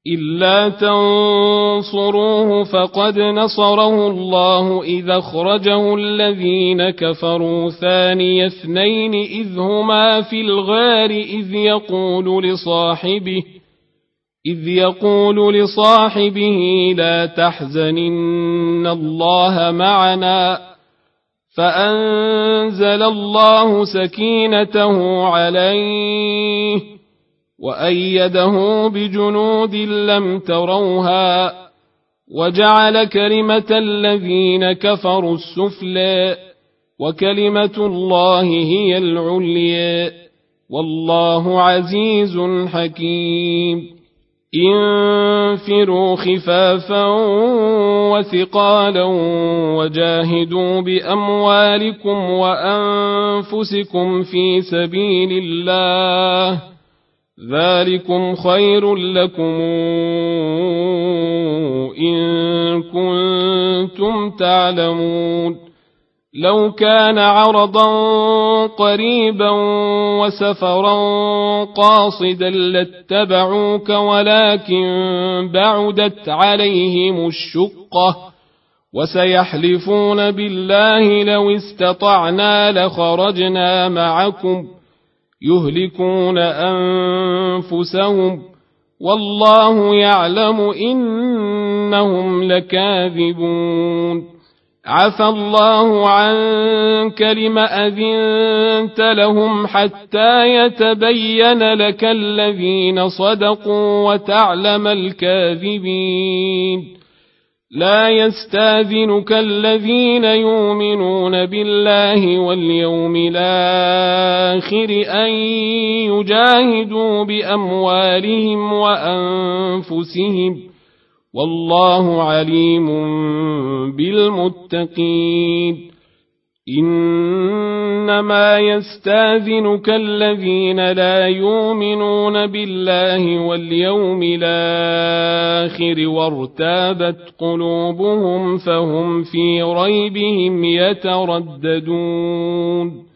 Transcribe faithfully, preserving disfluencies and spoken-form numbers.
إلا تنصروه فقد نصره الله إذ أخرجه الذين كفروا ثاني اثنين إذ هما في الغار إذ يقول لصاحبه إذ يقول لصاحبه لا تحزن إن الله معنا فأنزل الله سكينته عليه وأيده بجنود لم تروها وجعل كلمة الذين كفروا السفلى وكلمة الله هي العليا والله عزيز حكيم انفروا خفافا وثقالا وجاهدوا بأموالكم وأنفسكم في سبيل الله ذلكم خير لكم إن كنتم تعلمون لو كان عرضا قريبا وسفرا قاصدا لاتبعوك ولكن بعدت عليهم الشقة وسيحلفون بالله لو استطعنا لخرجنا معكم يهلكون أنفسهم والله يعلم إنهم لكاذبون عفى الله عنك لم أذنت لهم حتى يتبين لك الذين صدقوا وتعلم الكاذبين لا يستاذنك الذين يؤمنون بالله واليوم الآخر أن يجاهدوا بأموالهم وأنفسهم والله عليم بالمتقين إنما يستاذنك الذين لا يؤمنون بالله واليوم الآخر وارتابت قلوبهم فهم في ريبهم يترددون